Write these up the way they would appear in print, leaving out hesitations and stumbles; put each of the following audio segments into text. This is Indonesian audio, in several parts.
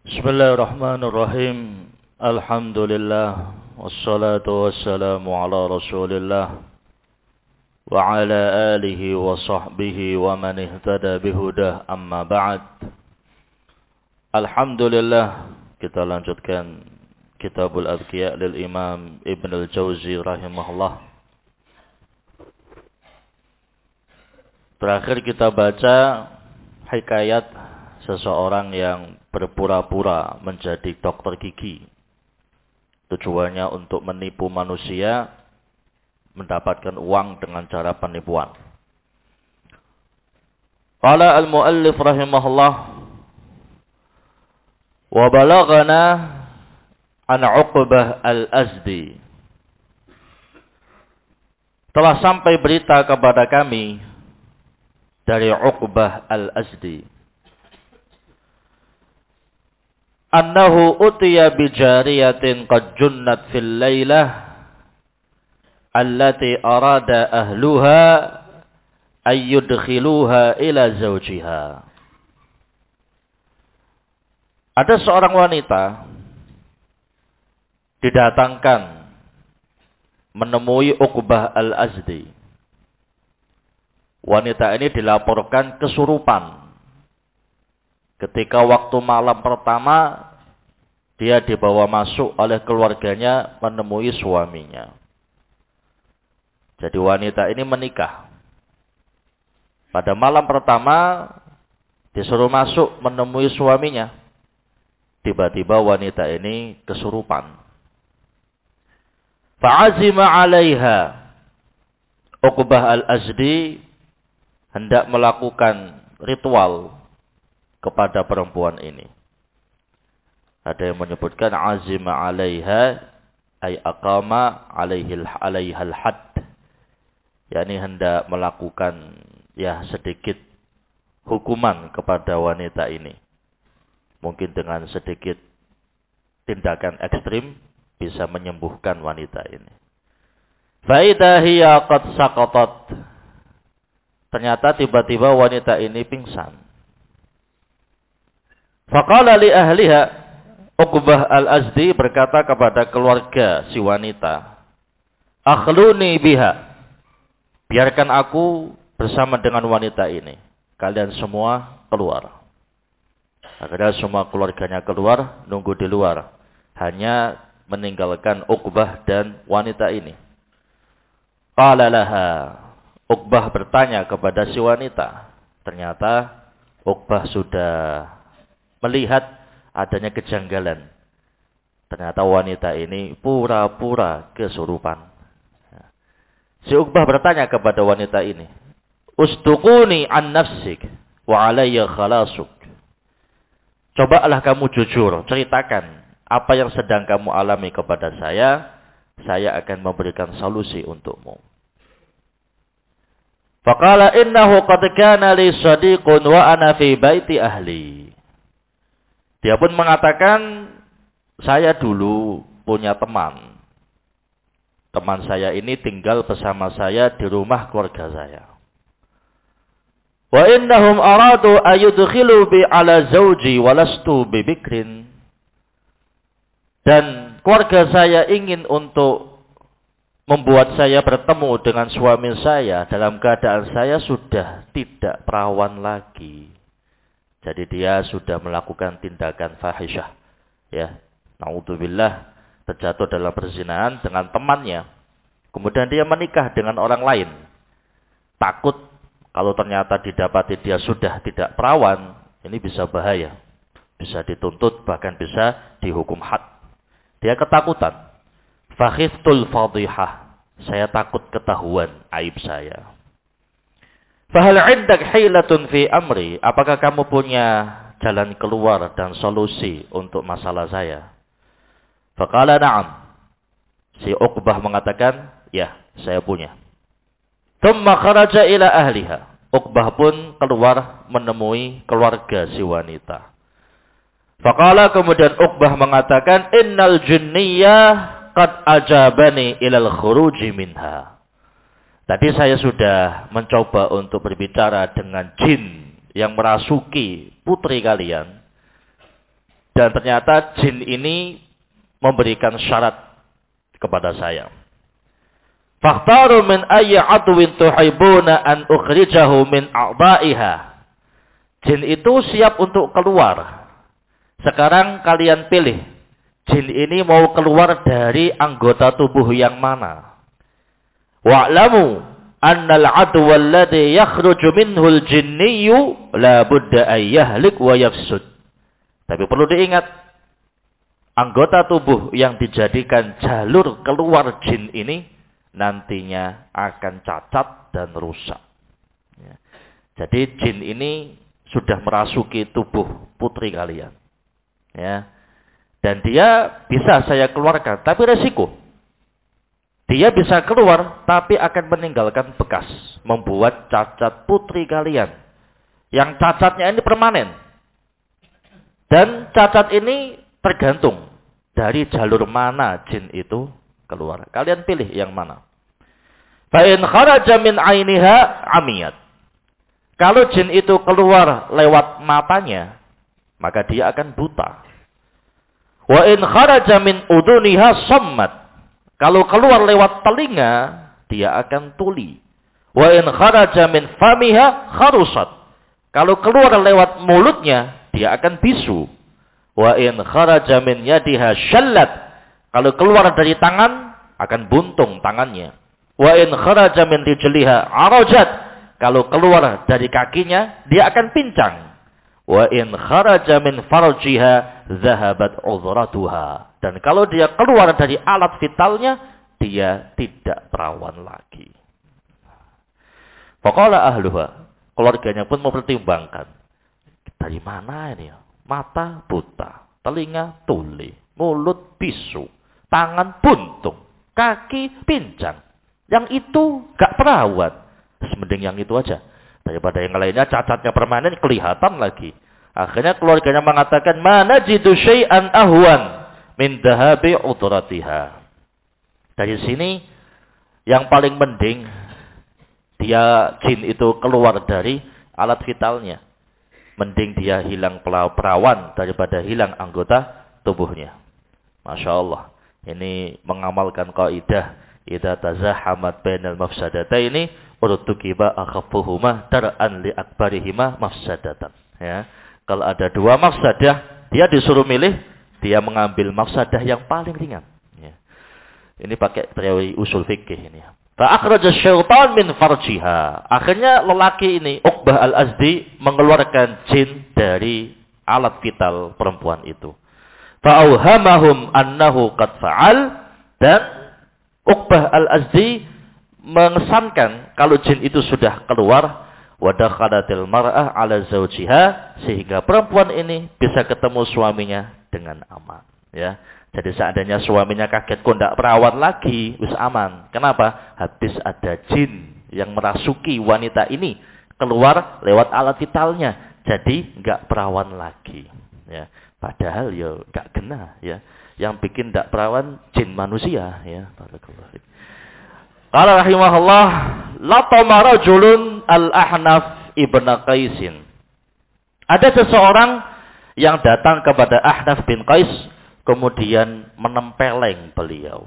Bismillahirrahmanirrahim. Alhamdulillah. Wassalatu wassalamu ala rasulillah. Wa ala alihi wa sahbihi wa man ihtada bihudah amma ba'd. Alhamdulillah. Kita lanjutkan Kitabul Adqiya lil Imam Ibn al-Jauzi rahimahullah. Terakhir kita baca hikayat seseorang yang berpura-pura menjadi dokter gigi. Tujuannya untuk menipu manusia, mendapatkan uang dengan cara penipuan. Qala al-muallif rahimahullah, wa balaghana an Uqbah al-Azdi. Telah sampai berita kepada kami dari Uqbah al-Azdi, annahu utiya bijariyatin qad junnat fil laylah allati arada ahluha ayyudkhiluha ila zawjiha. Ada seorang wanita didatangkan menemui Uqbah al-Azdi. Wanita ini dilaporkan kesurupan. Ketika waktu malam pertama, dia dibawa masuk oleh keluarganya menemui suaminya. Jadi wanita ini menikah. Pada malam pertama, disuruh masuk menemui suaminya. Tiba-tiba wanita ini kesurupan. Fa'azima 'alaiha. Uqbah al-Azdi hendak melakukan ritual kepada perempuan ini. Ada yang menyebutkan azima 'alaiha ay aqama 'alaihal hadd. yakni hendak melakukan sedikit hukuman kepada wanita ini. Mungkin dengan sedikit tindakan ekstrim bisa menyembuhkan wanita ini. Fa idza hiya qad saqatat. Ternyata tiba-tiba wanita ini pingsan. Faqala li ahliha, Uqbah al-Azdi berkata kepada keluarga si wanita, akhluni biha, biarkan aku bersama dengan wanita ini. Kalian semua keluar. Akhirnya semua keluarganya keluar, nunggu di luar. Hanya meninggalkan Uqbah dan wanita ini. Qala laha, Uqbah bertanya kepada si wanita. Ternyata Uqbah sudah melihat adanya kejanggalan. Ternyata wanita ini pura-pura kesurupan. Si Uqbah bertanya kepada wanita ini, Usduquni an nafsik wa alayya khalasuk. Cobalah kamu jujur, ceritakan apa yang sedang kamu alami kepada saya akan memberikan solusi untukmu. Faqala innahu qad kana li sadiqun wa ana fi baiti ahli. Dia pun mengatakan, saya dulu punya teman. Teman saya ini tinggal bersama saya di rumah keluarga saya. Wa innahum aradu ayudkhilu bi ala zawji walastu bi bikrin. Dan keluarga saya ingin untuk membuat saya bertemu dengan suami saya dalam keadaan saya sudah tidak perawan lagi. Jadi dia sudah melakukan tindakan fahisyah. Na'udzubillah, terjatuh dalam perzinahan dengan temannya. Kemudian dia menikah dengan orang lain. Takut kalau ternyata didapati dia sudah tidak perawan, ini bisa bahaya. Bisa dituntut, bahkan bisa dihukum had. Dia ketakutan. Fakhiftul fadihah. Saya takut ketahuan aib saya. Fahal 'indak hilatun fi amri? Apakah kamu punya jalan keluar dan solusi untuk masalah saya? Faqala na'am. Si Uqbah mengatakan, ya, saya punya. Tsumma kharaja ila ahliha. Uqbah pun keluar menemui keluarga si wanita. Faqala, kemudian Uqbah mengatakan, innal jinniyah qad ajabani ilal khuruji minha. Tadi saya sudah mencoba untuk berbicara dengan jin yang merasuki putri kalian. Dan ternyata jin ini memberikan syarat kepada saya. Fakhtaru min ayyi adwin tuhibbuna an ukhrijahu min a'dha'iha. Jin itu siap untuk keluar. Sekarang kalian pilih. Jin ini mau keluar dari anggota tubuh yang mana? Wa'lamu annal adwa alladhi yakhruju minhul jinniyu la budda ay yahlik wa yafsud. Tapi perlu diingat, anggota tubuh yang dijadikan jalur keluar jin ini nantinya akan cacat dan rusak. Ya. Jadi jin ini sudah merasuki tubuh putri kalian. Ya. Dan dia bisa saya keluarkan, tapi resiko. Dia bisa keluar, tapi akan meninggalkan bekas. Membuat cacat putri kalian. Yang cacatnya ini permanen. Dan cacat ini tergantung dari jalur mana jin itu keluar. Kalian pilih yang mana. Fa in kharaja min 'ainiha 'amiyat. Kalau jin itu keluar lewat matanya, maka dia akan buta. Wa in kharaja min uduniha sammat. Kalau keluar lewat telinga, dia akan tuli. Wa in kharaja min famiha kharusat. Kalau keluar lewat mulutnya, dia akan bisu. Wa in kharaja min yadiha shallat. Kalau keluar dari tangan, akan buntung tangannya. Wa in kharaja min rijliha arajat. Kalau keluar dari kakinya, dia akan pincang. Wa in kharaja min farjiha zahabat uzratuha. Dan kalau dia keluar dari alat vitalnya, dia tidak perawan lagi. Faqala ahluha. Keluarganya pun mempertimbangkan. Dari mana ini? Mata buta, telinga tuli, mulut bisu, tangan buntung, kaki pincang. Yang itu gak perawat. Mending yang itu aja. Daripada yang lainnya cacatnya permanen kelihatan lagi. Akhirnya keluarganya mengatakan, mana jidu syai'an ahwan min dahabi udratiha. Dari sini yang paling mending dia jin itu keluar dari alat vitalnya. Mending dia hilang perawan daripada hilang anggota tubuhnya. Masya Allah. Ini mengamalkan kaidah idza tazahamat bainal mafsadataini urtukiba akhaffuhuma dar'an li akbarihima mafsadatan. Ya. Kalau ada dua mafsadah, dia disuruh milih, dia mengambil mafsadah yang paling ringan. Ya. Ini pakai teori usul fikih ini. Fa akhraja syaitan min farjiha. Akhirnya lelaki ini, Uqbah al-Azdi, mengeluarkan jin dari alat vital perempuan itu. Fa auhamahum annahu qad fa'al. Dan Uqbah al-Azdi mengesankan kalau jin itu sudah keluar, wa dakhalatil mar'ah ala zawjiha, sehingga perempuan ini bisa ketemu suaminya dengan aman. Ya. Jadi seandainya suaminya kaget kok tidak perawan lagi, wis aman. Kenapa? Habis ada jin yang merasuki wanita ini, keluar lewat alat vitalnya. Jadi enggak perawan lagi. Ya. Padahal ya enggak kena. Ya. Yang bikin tidak perawan jin manusia. Ya. Barakallahu fiik. Qala rahimahullah, latama rajulun al-Ahnaf ibn Qaisin. Ada seseorang yang datang kepada Ahnaf bin Qais, kemudian menempeleng beliau.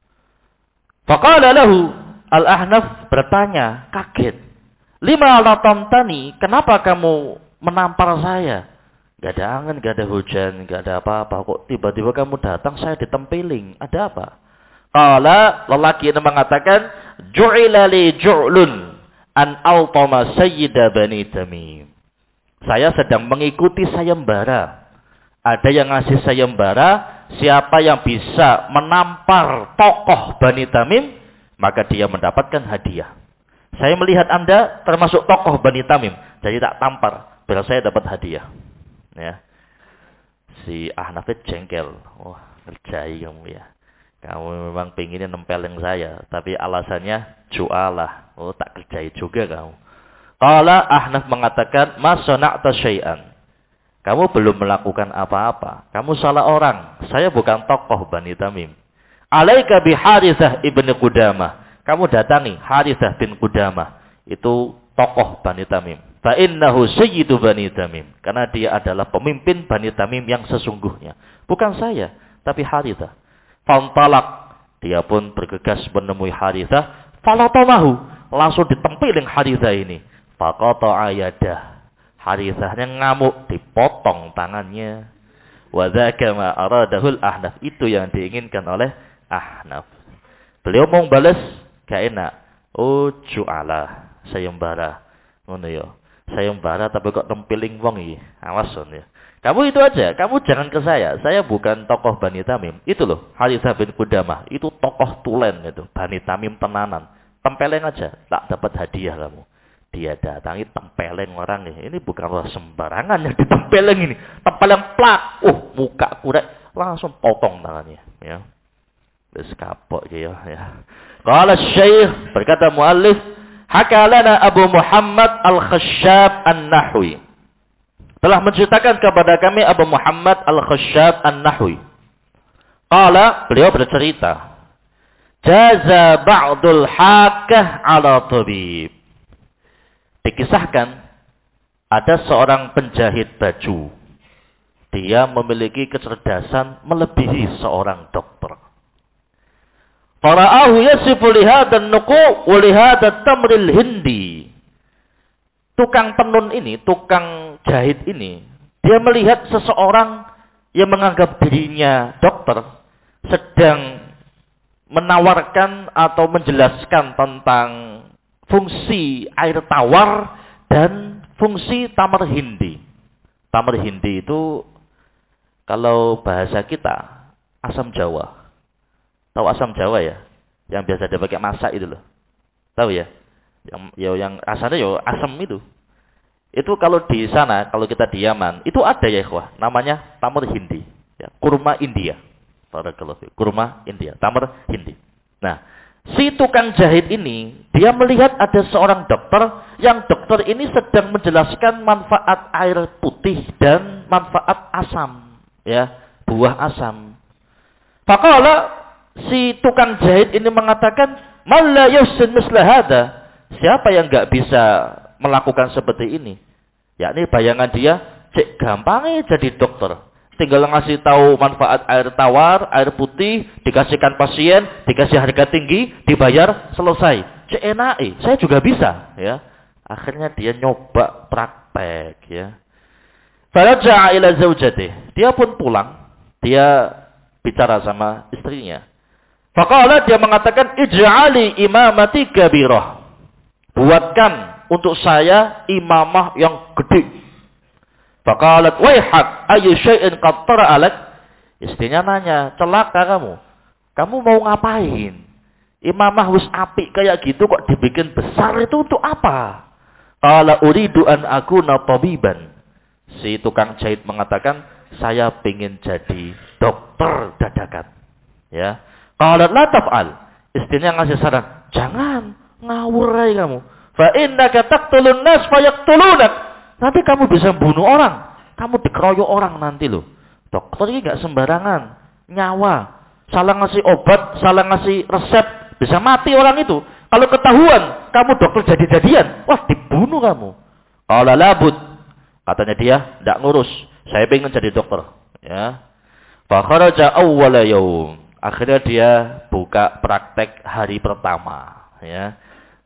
Faqala lahu, al-Ahnaf bertanya, kaget. Lima latamtani, kenapa kamu menampar saya? Gak ada angin, gak ada hujan, gak ada apa-apa. Kok tiba-tiba kamu datang, saya ditempeling. Ada apa? Qala, lelaki ini mengatakan, ju'ila li ju'lun an altama sayyida bani Tamim. Saya sedang mengikuti sayembara. Ada yang ngasih sayembara, siapa yang bisa menampar tokoh Bani Tamim, maka dia mendapatkan hadiah. Saya melihat Anda termasuk tokoh Bani Tamim, jadi tak tampar, biar saya dapat hadiah. Ya. Si Ahnaf jengkel. Wah, ngerjai kamu ya. Kamu memang pengennya nempelin saya, tapi alasannya jualah. Oh, tak kerjai juga kamu. Qala Ahnaf mengatakan, "Ma sana'ta syai'an." Kamu belum melakukan apa-apa. Kamu salah orang. Saya bukan tokoh Bani Tamim. Alaika bi Harithah ibn Qudamah. Kamu datangi Harithah bin Qudamah. Itu tokoh Bani Tamim. Fa innahu sayyidu Bani Tamim. Karena dia adalah pemimpin Bani Tamim yang sesungguhnya. Bukan saya, tapi Harithah. Fantalak. Dia pun bergegas menemui Harithah. Falatamahu. Langsung ditempelin Harithah ini. Faqata'a yadah. Harithahnya ngamuk. Dipotong tangannya. Wa dzaka ma aradahul Ahnaf. Itu yang diinginkan oleh Ahnaf. Beliau mau balas. Gak enak. Oh ju'ala. Sayembara. Ngono ya. Sayembara tapi kok tempiling wong iki. Awas ya. Kamu itu aja, kamu jangan ke saya. Saya bukan tokoh Bani Tamim. Itu loh, Harithah bin Qudamah. Itu tokoh tulen itu, Bani Tamim tenanan. Tempeleng aja, tak dapat hadiah kamu. Dia datangi tempeleng orang nih. Ini bukan orang sembarangan yang ditempeleng ini. Tempeleng plak. Muka kurek langsung potong tangannya, ya. Wis kapok ya. Qala Syekh, berkata muallif, hakalana Abu Muhammad Al-Khashab An-Nahwi. Telah menceritakan kepada kami Abu Muhammad Al-Khashab An-Nahwi. Qala, beliau bercerita, jaza ba'dul hakah ala tabib. Dikisahkan ada seorang penjahit baju. Dia memiliki kecerdasan melebihi seorang dokter. Fara'ahu yasifu lihadan nuqu' wa lihadat tamril hindi. Tukang tenun ini, tukang jahit ini, dia melihat seseorang yang menganggap dirinya dokter sedang menawarkan atau menjelaskan tentang fungsi air tawar dan fungsi tamar hindi. Tamar hindi itu kalau bahasa kita asam jawa. Tahu asam Jawa ya? Yang biasa dipakai masak itu loh. Tahu ya? Yang asalnya ya asam itu. Itu kalau di sana, kalau kita di Yaman, itu ada ya ikhwah, namanya tamar hindi, ya, kurma India. Barakallahu, kurma India, tamar hindi. Nah, si tukang jahit ini, dia melihat ada seorang dokter, yang dokter ini sedang menjelaskan manfaat air putih dan manfaat asam, ya, buah asam. Faqala, si tukang jahit ini mengatakan, "Man la yuhsin misla hada?" Siapa yang enggak bisa melakukan seperti ini? Yakni bayangan dia, cek gampangnya jadi dokter. Tinggal ngasih tahu manfaat air tawar, air putih, dikasihkan pasien, dikasih harga tinggi, dibayar, selesai. Cek enak, saya juga bisa, ya. Akhirnya dia nyoba praktek, ya. Faraja'a ila zaujatih. Dia pun pulang, dia bicara sama istrinya. Faqala, dia mengatakan, ij'ali imamati kabirah. Buatkan untuk saya imamah yang gede. Faqalat waihak ayu syai'in qattara alak. Istrinya nanya, celaka kamu. Kamu mau ngapain? Imamah wis apik kayak gitu kok dibikin besar, itu untuk apa? Qala uridu an akuna tabiban. Si tukang jahit mengatakan, saya ingin jadi dokter dadakan. Ya. Qalat la taf'al. Istrinya ngasih saran, jangan ngawur aja kamu. Fa innaka taqtulun nas fayaqtulunak. Nanti kamu bisa bunuh orang. Kamu dikeroyok orang nanti loh. Dokter ini gak sembarangan. Nyawa. Salah ngasih obat, salah ngasih resep. Bisa mati orang itu. Kalau ketahuan, kamu dokter jadi-jadian. Wah, dibunuh kamu. Qala labud. Katanya dia, gak ngurus. Saya pengen jadi dokter. Ya. Fa kharaja awwala yaum. Akhirnya dia buka praktek hari pertama. Ya.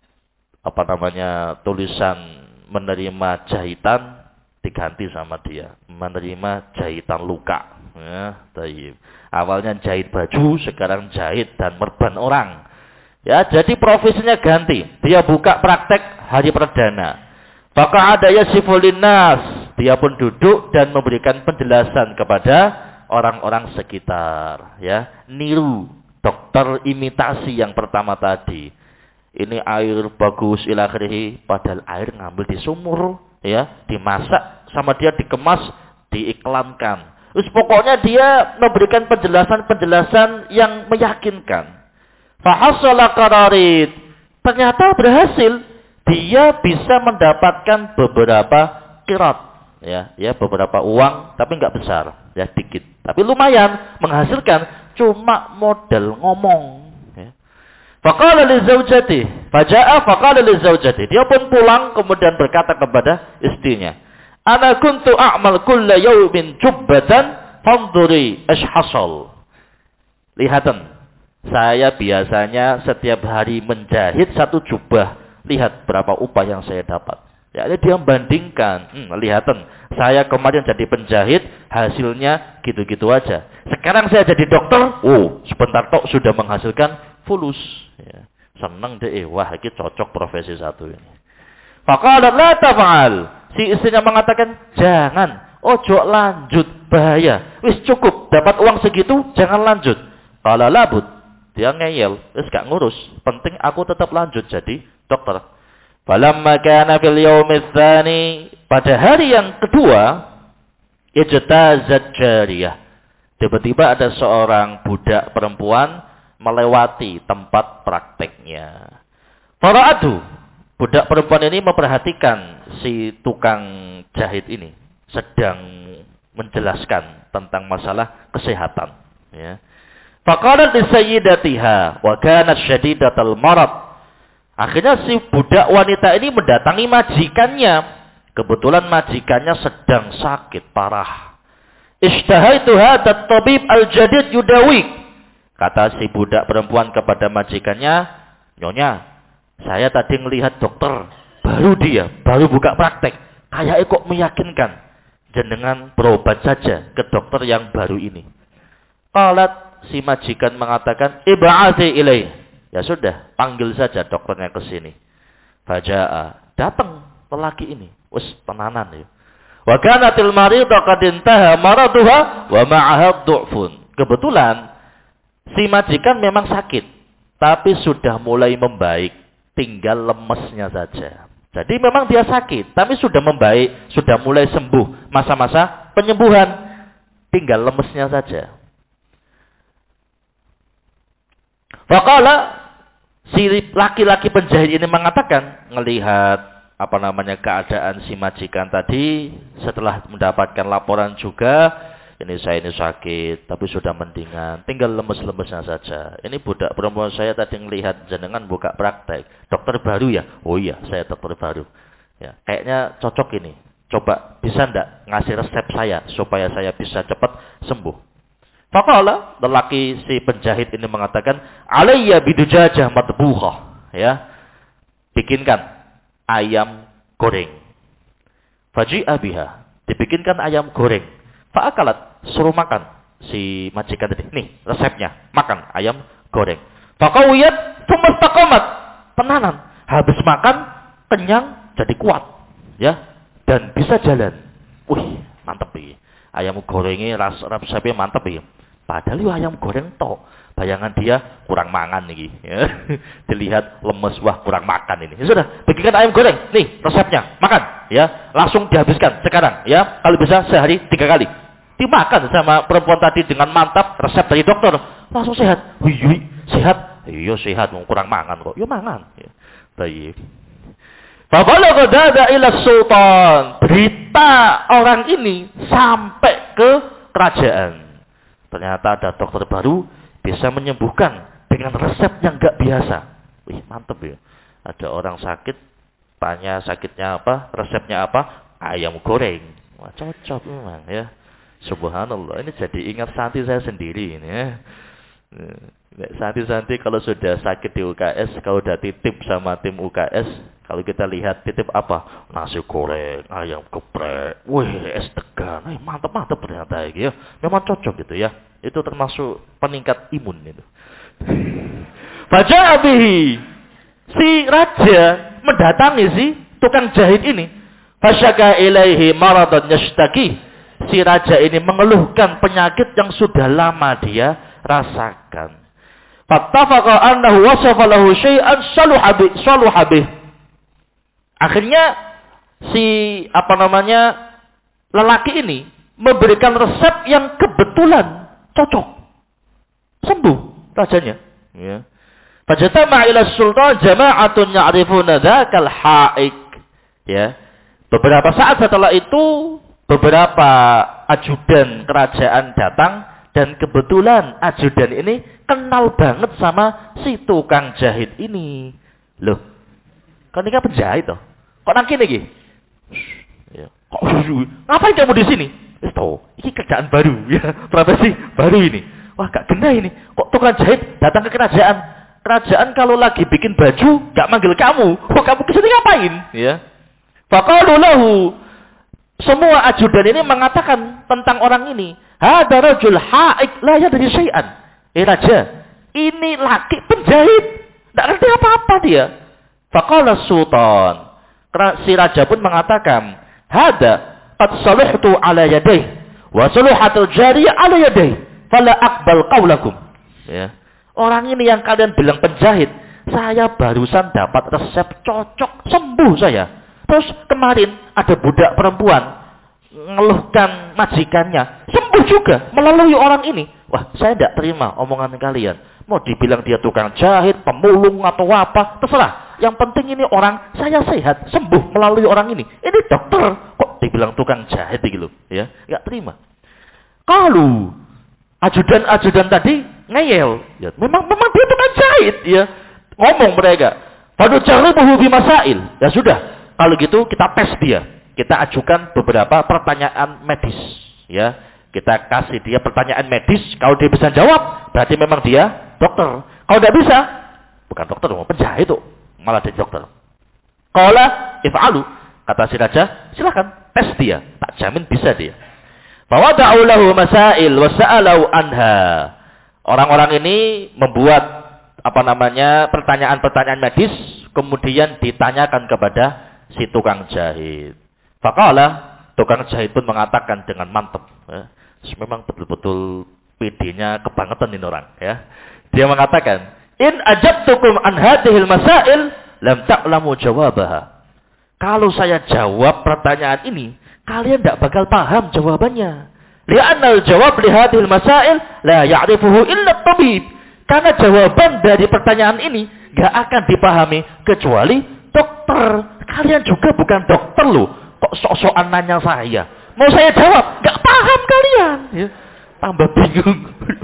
Apa namanya, tulisan menerima jahitan diganti sama dia menerima jahitan luka, ya. Taib. Awalnya jahit baju, sekarang jahit dan merban orang, ya. Jadi profesinya ganti. Dia buka praktek hari perdana. Maka ada yasifulin nas. Dia pun duduk dan memberikan penjelasan kepada orang-orang sekitar, ya. Niru dokter imitasi yang pertama tadi. Ini air bagus ila akhirih, padahal air ngambil di sumur, ya, dimasak sama dia dikemas, diiklankan. Terus pokoknya dia memberikan penjelasan-penjelasan yang meyakinkan. Fahasala qararid. Ternyata berhasil. Dia bisa mendapatkan beberapa qirat, ya, beberapa uang, tapi enggak besar, ya, dikit. Tapi lumayan menghasilkan, cuma modal ngomong. Faqala li zaujati, faja'a faqala li zaujati. Dia pun pulang kemudian berkata kepada istrinya, "Ana kuntu a'mal kulla yawmin jubbatan, fanduri ashhasal." Lihatan, saya biasanya setiap hari menjahit satu jubah. Lihat berapa upah yang saya dapat. Ya, dia bandingkan. Lihatan, saya kemarin jadi penjahit, hasilnya gitu-gitu aja. Sekarang saya jadi dokter, sebentar tok sudah menghasilkan fulus. Ya, senang deh, wah ini cocok profesi satu ini. Faqalat la taf'al. Si istrinya mengatakan, jangan, ojo lanjut, bahaya. Wis cukup, dapat uang segitu, jangan lanjut. Qala labud. Dia ngeyel, wis gak ngurus. Penting aku tetap lanjut jadi dokter. Falamma kana fil yaumits tsani, pada hari yang kedua, ijtazat jariyah. Tiba-tiba ada seorang budak perempuan melewati tempat prakteknya. Fara'atu, budak perempuan ini memperhatikan si tukang jahit ini sedang menjelaskan tentang masalah kesehatan, ya. Faqalat li sayyidatiha wa kanat syadidatal marad. Akhirnya si budak wanita ini mendatangi majikannya. Kebetulan majikannya sedang sakit parah. Ishtahaitu hadat tabib al-jadid yudawik. Kata si budak perempuan kepada majikannya, "Nyonya, saya tadi melihat dokter, baru buka praktek. Kayaknya kok meyakinkan. Jenengan berobat saja ke dokter yang baru ini." Qalat, si majikan mengatakan, "Ib'ati ilaih." Ya sudah, panggil saja dokternya ke sini. Faja'a, datang lelaki ini. Wes tenanan ya. Wa kanatil maridu qad intaha maraduha wa ma'aha du'fun. Kebetulan si majikan memang sakit, tapi sudah mulai membaik, tinggal lemesnya saja. Jadi memang dia sakit, tapi sudah membaik, sudah mulai sembuh, masa-masa penyembuhan, tinggal lemesnya saja. Faqala, si laki-laki penjahit ini mengatakan, ngelihat keadaan si majikan tadi, setelah mendapatkan laporan juga, ini sakit, tapi sudah mendingan, tinggal lemes-lemesnya saja. Ini budak perempuan saya tadi ngelihat jenengan buka praktek, dokter baru ya? Oh iya, saya dokter baru. Ya, kayaknya cocok ini. Coba bisa ndak ngasih resep saya supaya saya bisa cepat sembuh? Faqala, lelaki si penjahit ini mengatakan, "Alayya bidujajah matbukhah." Ya. Bikinkan ayam goreng. Faji'a biha. Dibikinkan ayam goreng. Fa'akalat, suruh makan si majikan tadi. Nih, resepnya. Makan ayam goreng. Faqawiyat tsumma istaqamat. Tenanan. Habis makan, kenyang, jadi kuat. Ya. Dan bisa jalan. Wih, mantep ini. Ayam gorengnya resepnya mantep ini. Padahal ayam goreng tok. Bayangan dia kurang mangan nih. Ya. Dilihat lemes, wah kurang makan ini. Ya sudah, bikinkan ayam goreng. Nih resepnya, makan. Ya, langsung dihabiskan sekarang. Ya, kalau bisa sehari 3 kali. Dimakan sama perempuan tadi dengan mantap resep dari dokter. Langsung sehat. Wih, sehat. Iya sehat, kurang mangan kok. Ya mangan. Ya. Baik. Fabalagha dada ila sultan. Berita orang ini sampai ke kerajaan. Ternyata ada dokter baru bisa menyembuhkan dengan resep yang enggak biasa. Wih, mantep ya. Ada orang sakit, tanya sakitnya apa, resepnya apa? Ayam goreng. Wah, cocok memang ya. Subhanallah, ini jadi ingat santri saya sendiri ini ya. Santri-santri kalau sudah sakit di UKS, kalau udah titip sama tim UKS, kalau kita lihat titip apa? Nasi goreng, ayam geprek, wih, es degan, mantap-mantap ternyata ya. Memang cocok gitu ya. Itu termasuk peningkat imun itu. Faja'a bihi. Si raja mendatangi si tukang jahit ini. Fasyaka ilaihi maradan yashtaki. Si raja ini mengeluhkan penyakit yang sudah lama dia rasakan. Fattafaqa annahu wasafa lahu syai'an saluha bih. Akhirnya si lelaki ini memberikan resep yang kebetulan cocok. Sembuh rajanya, ya. Fajtama'a ila sultan jama'atun ya'rifuna dzakal haik. Ya. Beberapa saat setelah itu beberapa ajudan kerajaan datang Dan kebetulan ajudan ini kenal banget sama si tukang jahit ini. Loh, kan ini kan penjahit toh. Kok nang kene iki? Ya. Kok ngapain kamu di sini? Wis toh, iki kerjaan baru ya, profesi baru ini. Wah, gak genah ini. Kok tukang jahit datang ke kerajaan? Kerajaan kalau lagi bikin baju gak manggil kamu. Kok kamu kesini ngapain? Ya. Faqalu lahu, semua ajudan ini mengatakan tentang orang ini, hada rajul haik la yadri syai'an. Raja, ini laki penjahit, enggak ngerti apa-apa dia. Faqala sultan, si raja pun mengatakan, hada qad salihtu ala yadayhi wa salihatul jariyah ala yadayhi, fala aqbal qawlakum. Ya. Orang ini yang kalian bilang penjahit, saya barusan dapat resep cocok, sembuh saya. Terus kemarin ada budak perempuan ngeluhkan majikannya, sembuh juga melalui orang ini. Wah, saya tidak terima omongan kalian. Mau dibilang dia tukang jahit, pemulung atau apa, terserah. Yang penting ini orang saya sehat, sembuh melalui orang ini. Ini dokter, kok dibilang tukang jahit gitu, ya? Enggak terima. Kalau ajudan-ajudan tadi ngeyel, ya, memang dia tukang jahit, ya. Ngomong mereka, "Fadu jarrubuhu bi masail." Ya sudah, kalau gitu kita tes dia. Kita ajukan beberapa pertanyaan medis, ya. Kita kasih dia pertanyaan medis, kalau dia bisa jawab, berarti memang dia dokter. Kalau tidak bisa, bukan dokter, penjahit itu, malah dia dokter. Qala if'alu, kata si raja, silakan tes dia, tak jamin bisa dia. Bahwa da'ulahu masail wa sa'alau anha. Orang-orang ini membuat pertanyaan-pertanyaan medis, kemudian ditanyakan kepada si tukang jahit. Faqala, tukang jahit pun mengatakan dengan mantap, ya. Memang betul-betul PD-nya kebangetan ini orang, ya. Dia mengatakan, in ajabtukum an hadhil masail lam ta'lamu jawabaha. Kalau saya jawab pertanyaan ini, kalian tidak bakal paham jawabannya. Li'annal jawab li hadhil masail la ya'rifuhu illa tabib. Karena jawaban dari pertanyaan ini gak akan dipahami kecuali dokter. Kalian juga bukan dokter loh. Kok sok-sokan nanya saya? Mau saya jawab, gak paham kalian. Ya. Tambah bingung.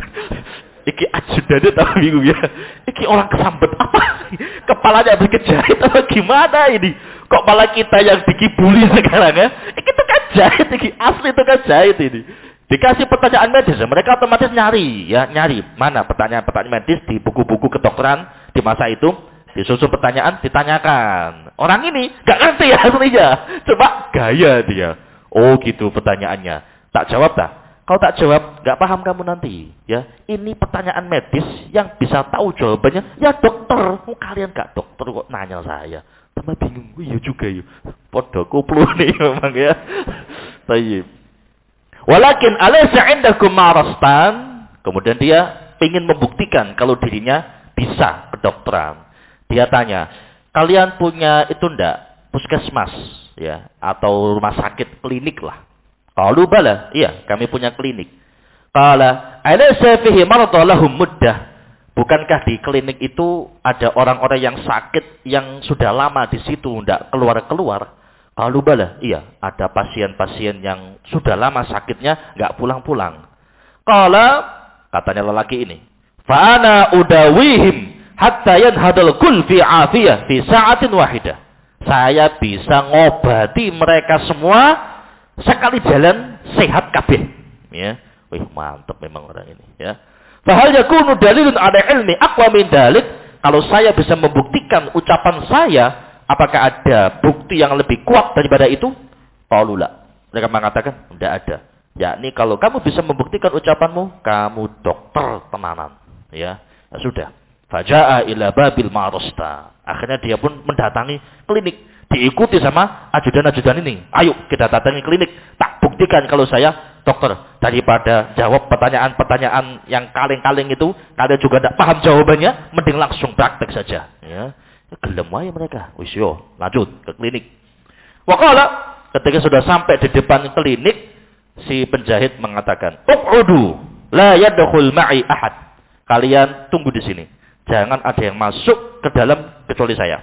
Iki ajudannya tambah bingung ya. Iki orang kesambet apa? Kepalanya habis kejahit atau gimana ini? Kok malah kita yang dikibuli sekarang ya? Iki itu kan jahit, iki asli itu kan jahit ini. Dikasih pertanyaan medis, mereka otomatis nyari mana pertanyaan-pertanyaan medis di buku-buku kedokteran di masa itu. Disusun pertanyaan, ditanyakan. Orang ini gak ngerti ya aslinya. Coba gaya dia. Oh gitu pertanyaannya. Tak jawab tak? Kalau tak jawab, gak paham kamu nanti. Ya, ini pertanyaan medis yang bisa tahu jawabannya. Ya dokter. Oh, kalian gak dokter kok nanya saya. Tambah bingung. Oh, iya juga ya. Podo kuplu nih memang ya. Tayyib. Walakin alaysa indakum marastan. Kemudian dia ingin membuktikan kalau dirinya bisa kedokteran. Dia tanya, kalian punya itu ndak puskesmas ya atau rumah sakit klinik lah? Qalu bala, iya kami punya klinik. Qala alaysa fihi marada lahum muddah? Bukankah di klinik itu ada orang-orang yang sakit yang sudah lama di situ ndak keluar-keluar? Qalu bala, iya ada pasien-pasien yang sudah lama sakitnya nggak pulang-pulang. Qala, katanya lelaki ini, fa ana udawihim hatta yanhadul kul fi afiyah fi sa'atin wahidah. Saya bisa ngobati mereka semua sekali jalan sehat kabeh. Ya. Wih, mantap memang orang ini, ya. Fa hal yakunu dalilun ala ilmi aqwa min dalik? Kalau saya bisa membuktikan ucapan saya, apakah ada bukti yang lebih kuat daripada itu? Qalu la. Mereka mengatakan, tidak ada. Yakni kalau kamu bisa membuktikan ucapanmu, kamu dokter tenanan. Ya, ya sudah. Faja'a ila babil marasta. Akhirnya dia pun mendatangi klinik. Diikuti sama ajudan-ajudan ini. Ayo kita datangi klinik. Tak buktikan kalau saya dokter. Daripada jawab pertanyaan-pertanyaan yang kaleng-kaleng itu, kalian juga tidak paham jawabannya, mending langsung praktek saja. Ya. Gelem aja mereka. Wis yo, lanjut ke klinik. Waqala, ketika sudah sampai di depan klinik, si penjahit mengatakan, "Uq'udu, la yadkhul ma'i ahad." Kalian tunggu di sini. Jangan ada yang masuk ke dalam kecuali saya.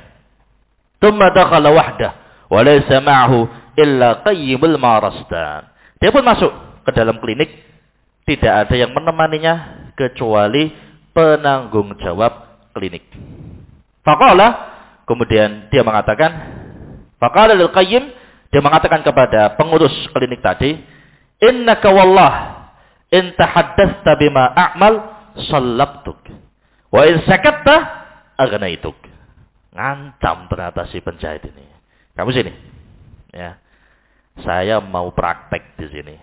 Tsumma dakhala wahdah wa laysa ma'ahu illa qayyimul marastan. Dia pun masuk ke dalam klinik. Tidak ada yang menemaninya kecuali penanggung jawab klinik. Faqala, kemudian dia mengatakan, faqala lil qayyim, dia mengatakan kepada pengurus klinik tadi, innaka wallah in tahaddatsta bima a'mal sallabtuk wa in sakatta aghnaituk. Ngancam ternyata si penjahit ini. Kamu sini. Ya. Saya mau praktek di sini.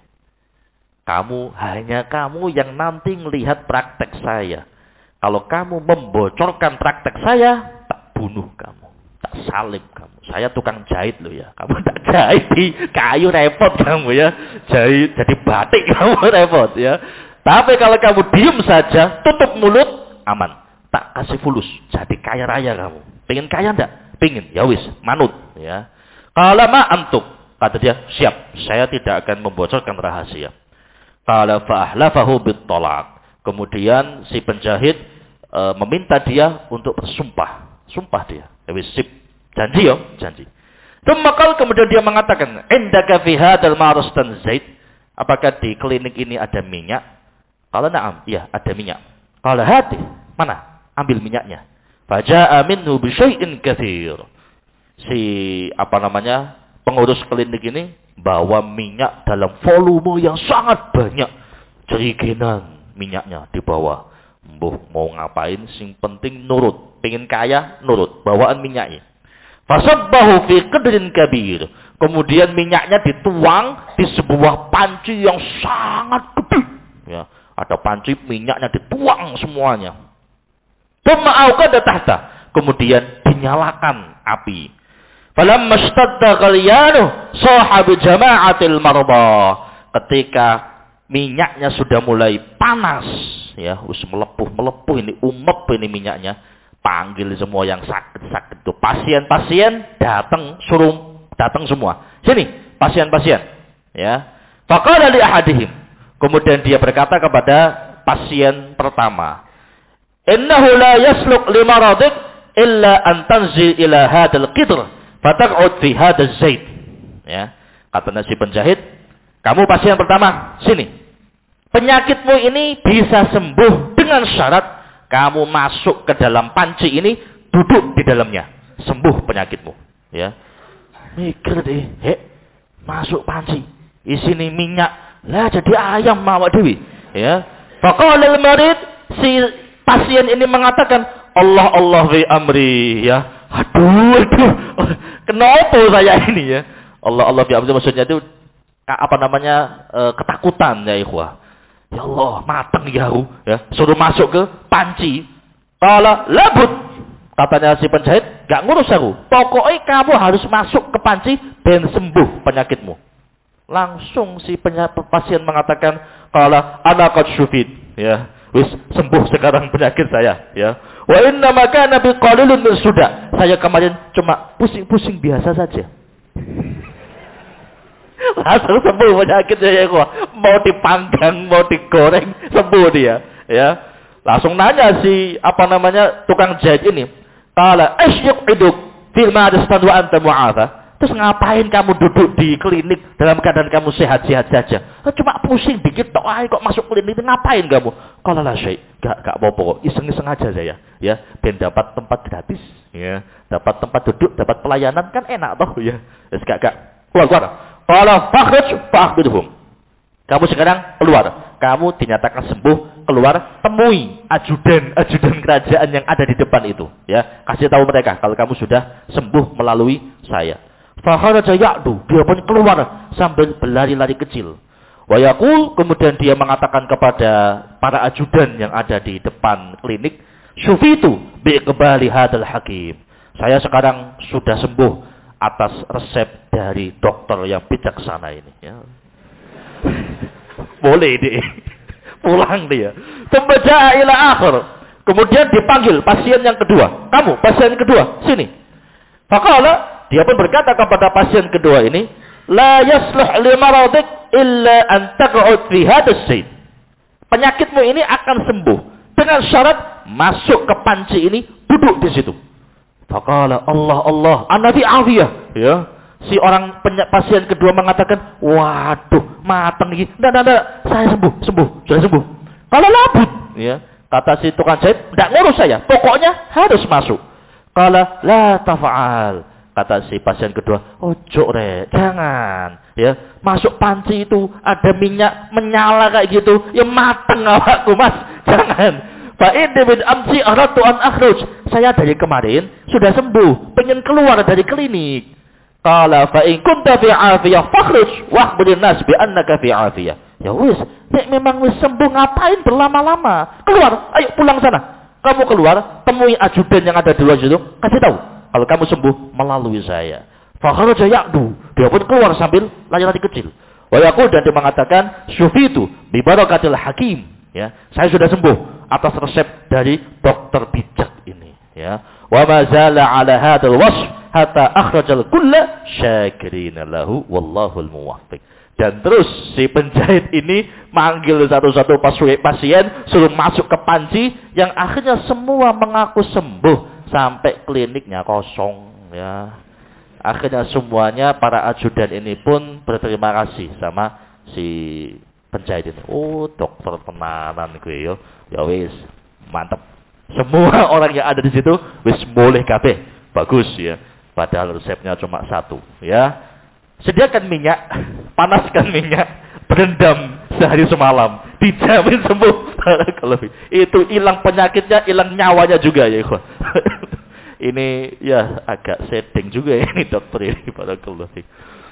Hanya kamu yang nanti melihat praktek saya. Kalau kamu membocorkan praktek saya, tak bunuh kamu, tak salib kamu. Saya tukang jahit loh ya. Kamu tak jahit di kayu repot kamu ya. Jahit jadi batik kamu repot ya. Tapi kalau kamu diem saja, tutup mulut, aman. Tak kasih fulus, jadi kaya raya kamu. Pengen kaya enggak? Pengen, ya wis, manut ya. Kalau ma antuk, kata dia, siap. Saya tidak akan membocorkan rahasia. Qala fa'ahlafahu bit-talaq. Kemudian si penjahit meminta dia untuk bersumpah. Sumpah dia. Wis sip. Janji yo, janji. Kemudian dia mengatakan, "Indaka fi hadzal ma'rustan zait?" Apakah di klinik ini ada minyak? Qala na'am, iya, ada minyak. Qala hati, mana? Ambil minyaknya. Faja'a minhu bi syai'in katsir. Pengurus klinik ini bawa minyak dalam volume yang sangat banyak. Jerigenan minyaknya dibawa. Mau ngapain, sing penting nurut. Pengen kaya, nurut. Bawaan minyaknya. Fasabbahu fi qadrin kabir. Kemudian minyaknya dituang di sebuah panci yang sangat gede. Ya, ada panci, minyaknya dituang semuanya. Tsumma auqada tahta. Kemudian dinyalakan api. Falamma ishtadda ghalyanu sahab jama'atil marba. Ketika minyaknya sudah mulai panas, ya, melepuh ini umep ini minyaknya, panggil semua yang sakit-sakit itu. Pasien-pasien datang semua. Sini, pasien-pasien, ya. Faqala li ahadihim. Kemudian dia berkata kepada pasien pertama, "Innahu la yasluk li maradik illa an tanzil ila hadzal qidr." Fataq'ud fi hadzal zait. Ya. Kata si penjahit, kamu pasien pertama, sini. Penyakitmu ini bisa sembuh dengan syarat kamu masuk ke dalam panci ini, duduk di dalamnya. Sembuh penyakitmu, ya. Mikir deh, masuk panci. Isini minyak, lah jadi ayam mawak dewi, ya. Faqala al-marid, si pasien ini mengatakan, Allah fi amri, ya. Aduh, kenapa saya ini ya? Allah fi amri maksudnya itu ketakutan ya ikhwah. Ya Allah, mateng ya, suruh masuk ke panci. Qala labud, katanya si penjahit, gak ngurus aku. Pokoknya kamu harus masuk ke panci dan sembuh penyakitmu. Langsung si pasien mengatakan, qala ana qad syufit, ya. Wis sembuh sekarang penyakit saya, ya. Wa inna ma kana bi qalilun min suda. Saya kemarin cuma pusing-pusing biasa saja. Langsung sembuh penyakitnya ya kok. Mau dipanggang, mau digoreng, sembuh dia, ya. Langsung nanya si tukang jahit ini. Qala asyqiduk fil ma'rustan wa anta mu'afa. Terus ngapain kamu duduk di klinik dalam keadaan kamu sehat-sehat saja? Cuma pusing dikit tok ae kok masuk klinik, ngapain kamu? Kalau lah syekh, gak apa-apa, iseng-iseng aja saya, ya. Ben dapat tempat gratis, ya. Dapat tempat duduk, dapat pelayanan kan enak toh, ya. Wis gak keluar. Kalau fakhruj fa'khbirhum. Kamu sekarang keluar. Kamu dinyatakan sembuh, keluar, temui ajudan kerajaan yang ada di depan itu, ya. Kasih tahu mereka kalau kamu sudah sembuh melalui saya. Fakharaja ya'du, dia pun keluar sambil berlari-lari kecil. Wa yaqul, kemudian dia mengatakan kepada para ajudan yang ada di depan klinik, syufitu bi iqbali hadzal hakim. Saya sekarang sudah sembuh atas resep dari dokter yang bijaksana ini, ya. Boleh deh. Pulang dia. Tembaja ila akhir. Kemudian dipanggil pasien yang kedua. Kamu pasien kedua, sini. Faqala, dia pun berkata kepada pasien kedua ini, la yasluh li maradik illa an taq'ud fi hadzal zait. Penyakitmu ini akan sembuh dengan syarat masuk ke panci ini, duduk di situ. Faqala Allah, ana fi afiyah, ya. Si orang pasien kedua mengatakan, waduh, mateng ini. Enggak, saya sembuh, sudah sembuh. Kalau labut, ya, kata si tukang jahit, enggak ngurus saya, pokoknya harus masuk. Kalau la tafa'al, kata si pasien kedua, ojo rek, jangan, ya, masuk panci itu ada minyak menyala kayak gitu, ya mateng awakku mas, jangan. Fa'in min amsi aratu an akhruj, saya dari kemarin sudah sembuh, pengen keluar dari klinik. Qala fa in kunta fi afiyah fakhruj wahbudin nas bi annaka fi afiyah. Ya wis, nek memang wis sembuh ngapain berlama-lama? Keluar, ayo pulang sana. Kamu keluar, temui ajudan yang ada di luar situ, kasih tahu kalau kamu sembuh melalui saya. Fa kharaja ya'du, dia pun keluar sambil lari-lari kecil. Wa yaqul, dan dia mengatakan syufitu bi barakatil hakim, ya. Saya sudah sembuh atas resep dari dokter bijak ini, ya. Wa ma zala ala hadzal wasf hatta akhrajal kulla syakirina lahu wallahul muwaffiq. Dan terus si penjahit ini manggil satu-satu pasien, suruh masuk ke panci, yang akhirnya semua mengaku sembuh sampai kliniknya kosong, ya. Akhirnya semuanya para ajudan ini pun berterima kasih sama si penjahit ini. Oh, dokter tenanan gue yo. Ya wis, mantap. Semua orang yang ada di situ wis boleh kabeh. Bagus ya. Padahal resepnya cuma satu, ya. Sediakan minyak, panaskan minyak, berendam sehari semalam, dijamin sembuh. Itu hilang penyakitnya, hilang nyawanya juga ya, ikhwan. Ini ya agak setting juga ya, ini dokter ini, barakallahu fiik.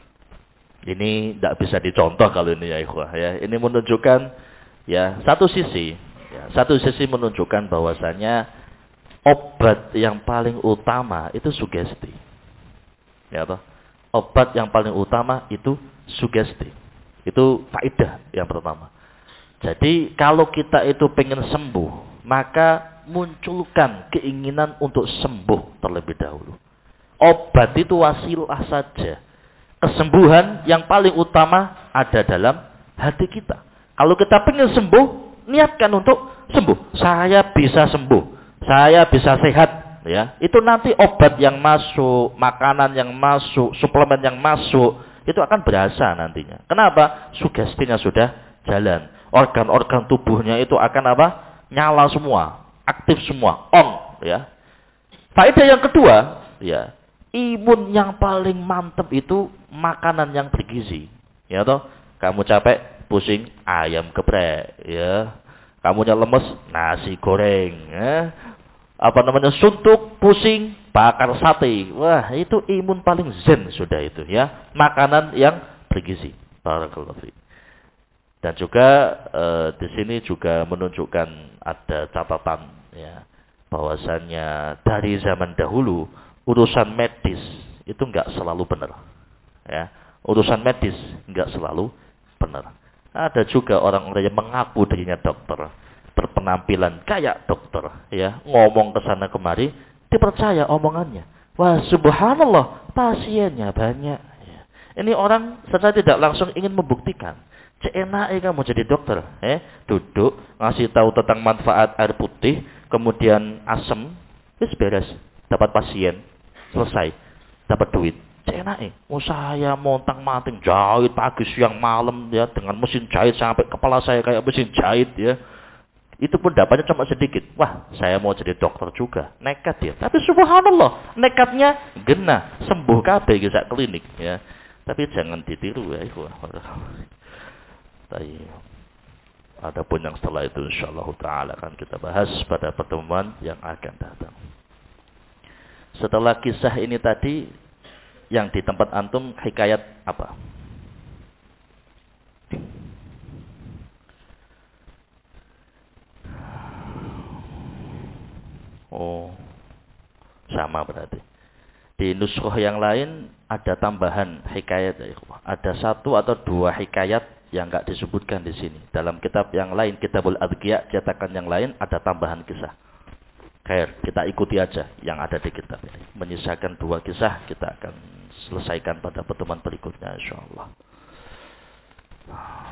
Ini tidak bisa dicontoh kalau ini ya, ikhwan ya. Ini menunjukkan ya satu sisi menunjukkan bahwasanya obat yang paling utama itu sugesti. Ya toh? Obat yang paling utama itu sugesti. Itu faedah yang pertama. Jadi kalau kita itu pengen sembuh, maka munculkan keinginan untuk sembuh terlebih dahulu. Obat itu wasilah saja. Kesembuhan yang paling utama ada dalam hati kita. Kalau kita pengen sembuh, niatkan untuk sembuh. Saya bisa sembuh. Saya bisa sehat. Ya, itu nanti obat yang masuk, makanan yang masuk, suplemen yang masuk, itu akan berasa nantinya. Kenapa? Sugestinya sudah jalan. Organ-organ tubuhnya itu akan apa? Nyala semua, aktif semua, on, ya. Faedah yang kedua, ya, imun yang paling mantap itu makanan yang bergizi. Ya toh? Kamu capek, pusing, ayam geprek, ya. Kamunya lemes, nasi goreng, ya. Suntuk, pusing, bakar sate. Wah, itu imun paling zen sudah itu, ya. Makanan yang bergizi. Barakallahu fiik. Dan juga di sini juga menunjukkan ada catatan, ya, bahwasannya dari zaman dahulu urusan medis itu enggak selalu benar. Ya, urusan medis enggak selalu benar. Ada juga orang-orang yang mengaku dirinya dokter, berpenampilan kayak dokter, ya, ngomong ke sana kemari, dipercaya omongannya. Wah, subhanallah, pasiennya banyak. Ya. Ini orang secara tidak langsung ingin membuktikan. Enaknya kamu jadi dokter, duduk ngasih tahu tentang manfaat air putih, kemudian asam, wis beres, dapat pasien, selesai, dapat duit. Enaknya, saya montang-manting jahit pagi siang malam, ya, dengan mesin jahit sampai kepala saya kayak mesin jahit, ya. Itu pun dapatnya cuma sedikit. Wah, saya mau jadi dokter juga. Nekat dia. Tapi subhanallah, nekatnya genah, sembuh kabeh ke klinik, ya. Tapi jangan ditiru ya, ikhwah. Adapun yang setelah itu insyaallah taala akan kita bahas pada pertemuan yang akan datang. Setelah kisah ini tadi, yang di tempat antum hikayat apa? Oh, sama berarti. Di nuskhah yang lain ada tambahan hikayat. Ada satu atau dua hikayat yang enggak disebutkan di sini. Dalam kitab yang lain, Kitabul Adqiya, cetakan yang lain ada tambahan kisah. Khair, kita ikuti aja yang ada di kitab ini. Menyisakan dua kisah, kita akan selesaikan pada pertemuan berikutnya insyaallah.